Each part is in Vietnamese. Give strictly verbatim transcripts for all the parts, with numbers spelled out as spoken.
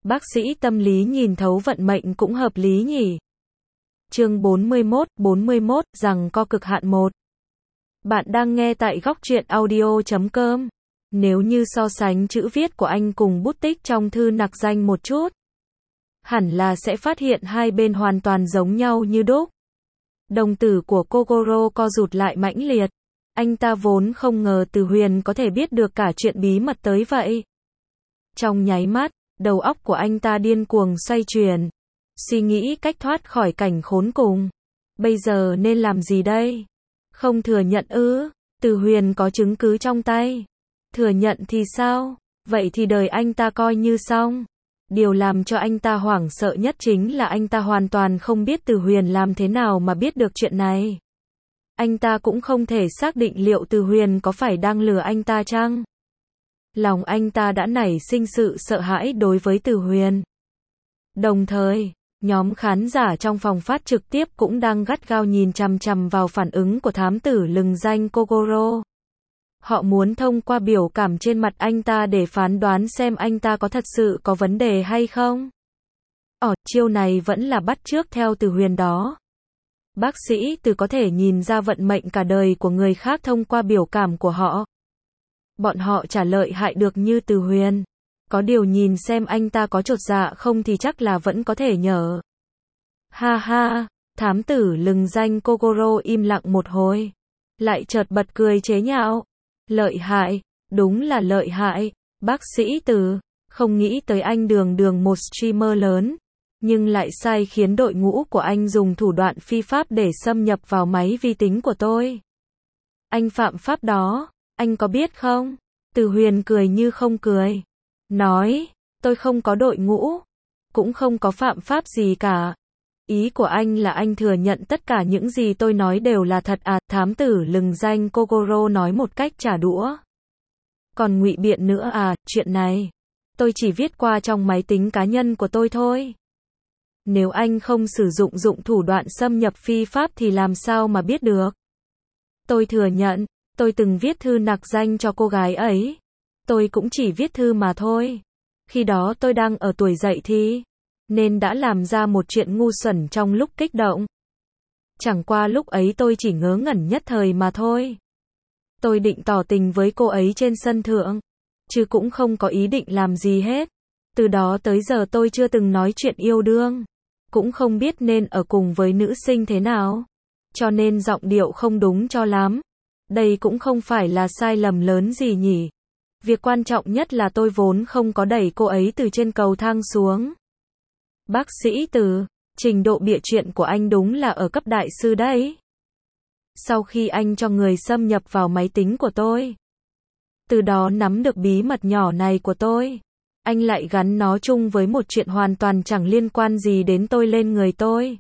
Bác sĩ tâm lý nhìn thấu vận mệnh cũng hợp lý nhỉ. Chương bốn mươi mốt, bốn mươi mốt, rằng co cực hạn một. Bạn đang nghe tại góc truyện audio chấm com. Nếu như so sánh chữ viết của anh cùng bút tích trong thư nặc danh một chút, hẳn là sẽ phát hiện hai bên hoàn toàn giống nhau như đúc. Đồng tử của Kogoro co rụt lại mãnh liệt. Anh ta vốn không ngờ Từ Huyền có thể biết được cả chuyện bí mật tới vậy. Trong nháy mắt, đầu óc của anh ta điên cuồng xoay chuyển, suy nghĩ cách thoát khỏi cảnh khốn cùng. Bây giờ nên làm gì đây? Không thừa nhận ư? Từ Huyền có chứng cứ trong tay. Thừa nhận thì sao? Vậy thì đời anh ta coi như xong. Điều làm cho anh ta hoảng sợ nhất chính là anh ta hoàn toàn không biết Từ Huyền làm thế nào mà biết được chuyện này. Anh ta cũng không thể xác định liệu Từ Huyền có phải đang lừa anh ta chăng? Lòng anh ta đã nảy sinh sự sợ hãi đối với Từ Huyền. Đồng thời, nhóm khán giả trong phòng phát trực tiếp cũng đang gắt gao nhìn chằm chằm vào phản ứng của thám tử lừng danh Kogoro. Họ muốn thông qua biểu cảm trên mặt anh ta để phán đoán xem anh ta có thật sự có vấn đề hay không. Ở chiêu này vẫn là bắt chước theo Từ Huyền đó. Bác sĩ Từ có thể nhìn ra vận mệnh cả đời của người khác thông qua biểu cảm của họ. Bọn họ chả lợi hại được như Từ Huyền. Có điều nhìn xem anh ta có chột dạ không thì chắc là vẫn có thể nhờ. Ha ha, thám tử lừng danh Kogoro im lặng một hồi. Lại chợt bật cười chế nhạo. Lợi hại, đúng là lợi hại, bác sĩ Từ, không nghĩ tới anh đường đường một streamer lớn, nhưng lại sai khiến đội ngũ của anh dùng thủ đoạn phi pháp để xâm nhập vào máy vi tính của tôi. Anh phạm pháp đó, anh có biết không? Từ Huyền cười như không cười. Nói, tôi không có đội ngũ, cũng không có phạm pháp gì cả. Ý của anh là anh thừa nhận tất cả những gì tôi nói đều là thật à? Thám tử lừng danh Kogoro nói một cách trả đũa. Còn ngụy biện nữa à? Chuyện này, tôi chỉ viết qua trong máy tính cá nhân của tôi thôi. Nếu anh không sử dụng dụng thủ đoạn xâm nhập phi pháp thì làm sao mà biết được? Tôi thừa nhận, tôi từng viết thư nặc danh cho cô gái ấy. Tôi cũng chỉ viết thư mà thôi. Khi đó tôi đang ở tuổi dậy thì, nên đã làm ra một chuyện ngu xuẩn trong lúc kích động. Chẳng qua lúc ấy tôi chỉ ngớ ngẩn nhất thời mà thôi. Tôi định tỏ tình với cô ấy trên sân thượng, chứ cũng không có ý định làm gì hết. Từ đó tới giờ tôi chưa từng nói chuyện yêu đương, cũng không biết nên ở cùng với nữ sinh thế nào. Cho nên giọng điệu không đúng cho lắm. Đây cũng không phải là sai lầm lớn gì nhỉ. Việc quan trọng nhất là tôi vốn không có đẩy cô ấy từ trên cầu thang xuống. Bác sĩ Từ, trình độ bịa chuyện của anh đúng là ở cấp đại sư đấy. Sau khi anh cho người xâm nhập vào máy tính của tôi, từ đó nắm được bí mật nhỏ này của tôi, anh lại gắn nó chung với một chuyện hoàn toàn chẳng liên quan gì đến tôi lên người tôi.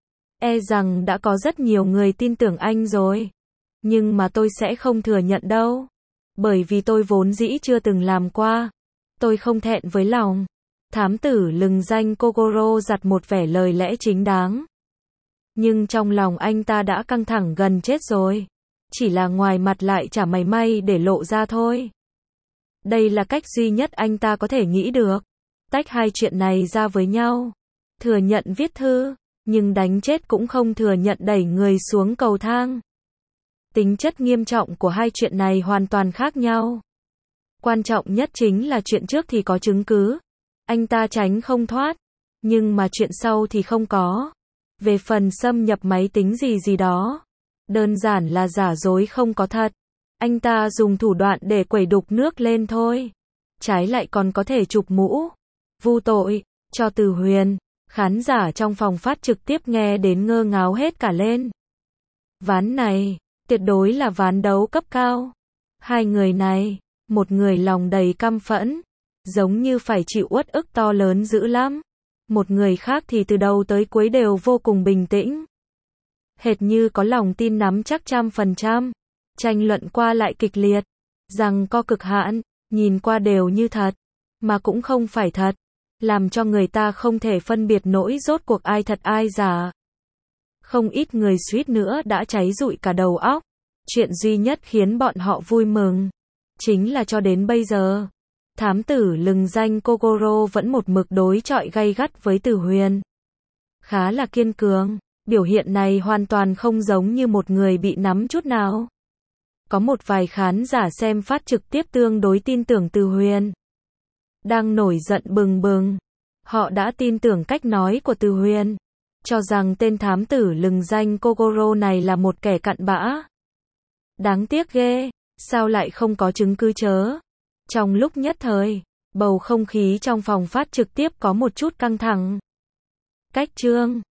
E rằng đã có rất nhiều người tin tưởng anh rồi. Nhưng mà tôi sẽ không thừa nhận đâu. Bởi vì tôi vốn dĩ chưa từng làm qua. Tôi không thẹn với lòng. Thám tử lừng danh Kogoro giặt một vẻ lời lẽ chính đáng. Nhưng trong lòng anh ta đã căng thẳng gần chết rồi. Chỉ là ngoài mặt lại chả mảy may để lộ ra thôi. Đây là cách duy nhất anh ta có thể nghĩ được. Tách hai chuyện này ra với nhau. Thừa nhận viết thư, nhưng đánh chết cũng không thừa nhận đẩy người xuống cầu thang. Tính chất nghiêm trọng của hai chuyện này hoàn toàn khác nhau. Quan trọng nhất chính là chuyện trước thì có chứng cứ. Anh ta tránh không thoát. Nhưng mà chuyện sau thì không có. Về phần xâm nhập máy tính gì gì đó, đơn giản là giả dối không có thật. Anh ta dùng thủ đoạn để quẩy đục nước lên thôi. Trái lại còn có thể chụp mũ vu tội cho Từ Huyền. Khán giả trong phòng phát trực tiếp nghe đến ngơ ngáo hết cả lên. Ván này tuyệt đối là ván đấu cấp cao. Hai người này, một người lòng đầy căm phẫn, giống như phải chịu uất ức to lớn dữ lắm. Một người khác thì từ đầu tới cuối đều vô cùng bình tĩnh. Hệt như có lòng tin nắm chắc trăm phần trăm. Tranh luận qua lại kịch liệt. Rằng co cực hạn, nhìn qua đều như thật, mà cũng không phải thật. Làm cho người ta không thể phân biệt nỗi rốt cuộc ai thật ai giả. Không ít người suýt nữa đã cháy rụi cả đầu óc. Chuyện duy nhất khiến bọn họ vui mừng chính là cho đến bây giờ, Thám tử lừng danh Kogoro vẫn một mực đối chọi gay gắt với Từ Huyền. Khá là kiên cường, biểu hiện này hoàn toàn không giống như một người bị nắm chút nào. Có một vài khán giả xem phát trực tiếp tương đối tin tưởng Từ Huyền. Đang nổi giận bừng bừng. Họ đã tin tưởng cách nói của Từ Huyền, cho rằng tên thám tử lừng danh Kogoro này là một kẻ cặn bã. Đáng tiếc ghê, sao lại không có chứng cứ chớ? Trong lúc nhất thời, bầu không khí trong phòng phát trực tiếp có một chút căng thẳng. Cách chương